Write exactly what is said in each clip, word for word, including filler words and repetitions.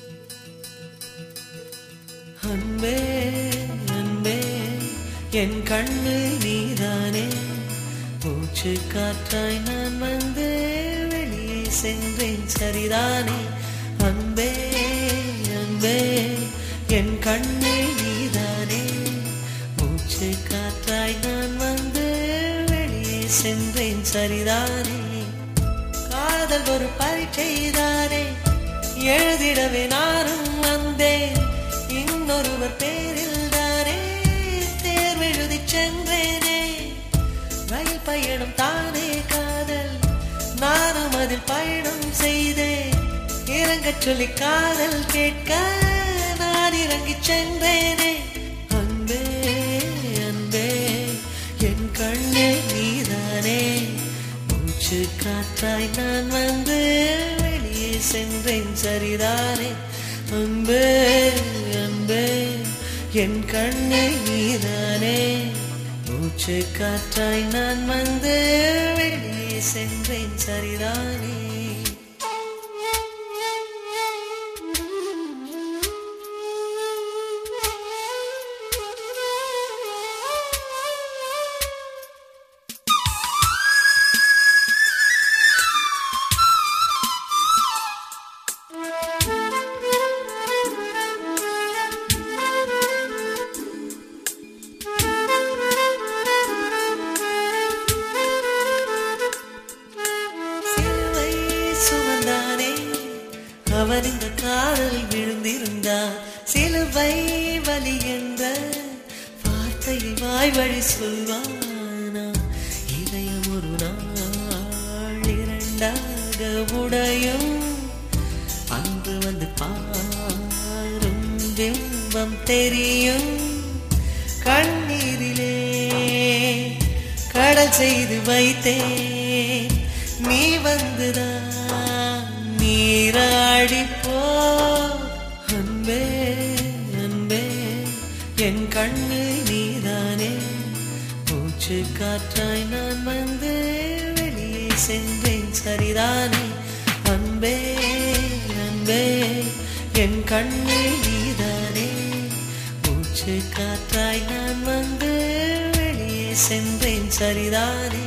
அன்பே அன்பே என் கண்ணு நீதானே, மூச்சு காற்றாய் நான் வந்து வெளியே சென்றேன் சரிதானே. அன்பே அன்பே என் கண்ணு நீதானே, மூச்சு காற்றாய் நான் வந்து வெளியே சென்றேன் சரிதானே. காதல் ஒரு பரீட்சைதானே, எழுதிடவே நானும் வந்தேன். இன்னொருவர் பேரில் தானே தேர்வெழுதி சென்றேனே. ரயில் பயணம் தானே காதல், நானும் அதில் பயணம் செய்தேன். இறங்கச் சொல்லி காதல் கேட்க நான் இறங்கிச் சென்றேனே. அன்பே அன்பே என் கண்ணே நீதானே, மூச்சு காற்றாய் நான் வந்து வெளியே சென்றேன் சரிதானே. அன்பே அன்பே என் கண்ணே நீதானே, மூச்சு காற்றாய் நான் வந்து வெளியே சென்றேன் சரிதானே. அவன் இந்த காதலில் விழுந்திருந்தான். சிலுவை வலி என்ற வார்த்தையை வாய் வழி சொல்வானா? இதயம் ஒரு நாள் இரண்டாக உடையும், அன்று வந்து பாரும் பிம்பம் தெரியும். கண்ணீரிலே கடல் செய்து வைத்தேன், நீ வந்துதான் நீராடி போ. அன்பே அன்பே என் கண்ணு நீதானே, மூச்சு காற்றாய் நான் வந்து வெளியே சென்றேன் சரிதானே. அன்பே அன்பே என் கண்ணு நீதானே, மூச்சு காற்றாய் நான் வந்து வெளியே சென்றேன் சரிதானே.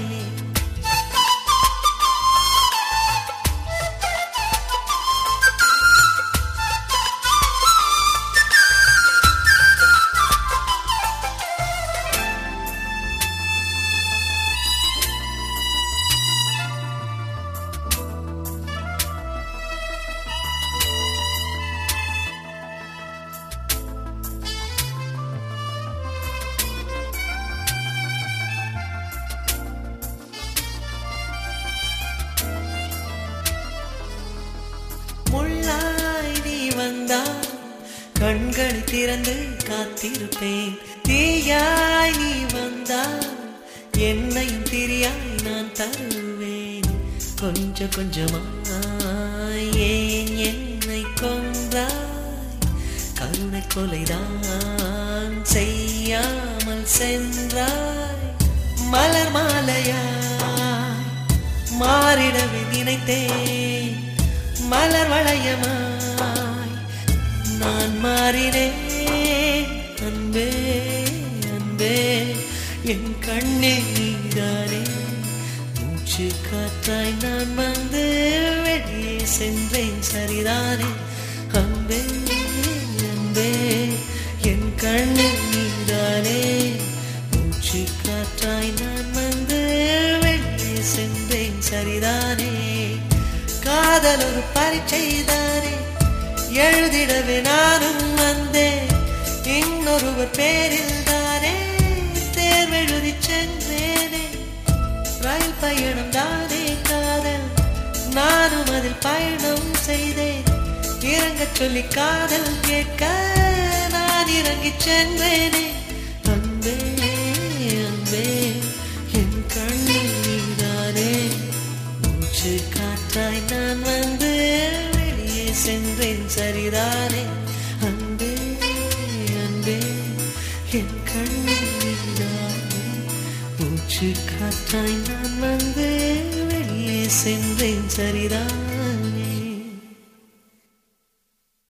முள்ளாய் நீ வந்தால் கண்களை திறந்து காத்திருப்பேன். தீயாய் நீ வந்தால் என்னையும் திரியாய் நான் தருவேன். கொஞ்சம் கொஞ்சமாய் ஏன் என்னை கொன்றாய்? கருணை கொலைதான் செய்யாமல் சென்றாய். மலர் மாலையாய் மாறிடவே நினைத்தேன், மலர் வளையமாய் நான் மாறினேன். அன்பே அன்பே என் கண்ணே நீதானே, மூச்சு காற்றாய் நான் வந்து வெளியே சென்றேன் சரிதானே. அன்பே அன்பே என் கண்ணே நீதானே, மூச்சு காற்றாய் நான் வந்து வெளியே சென்றேன் சரிதானே. காதல் ஒரு பரீட்சைதானே, எழுதிடவே நானும் வந்தேன். இன்னொருவர் பேரில் தானே தேர்வெழுதி சென்றேனே. ரயில் பயணம் தானே காதல், நானும் அதில் பயணம் செய்தேன். இறங்கச் சொல்லி காதல் கேட்க நான் இறங்கிச் சென்றேனே. அன்பே அன்பே என் கண்ணில் நீதானே, மூச்சு காற்றாய் நான் வந்து வெளியே சென்றேன் சரிதானே. அன்பே அன்பே என் கண்ணில் நீதானே, மூச்சு காற்றாய் நான் வந்து வெளியே சென்றேன் சரிதான்.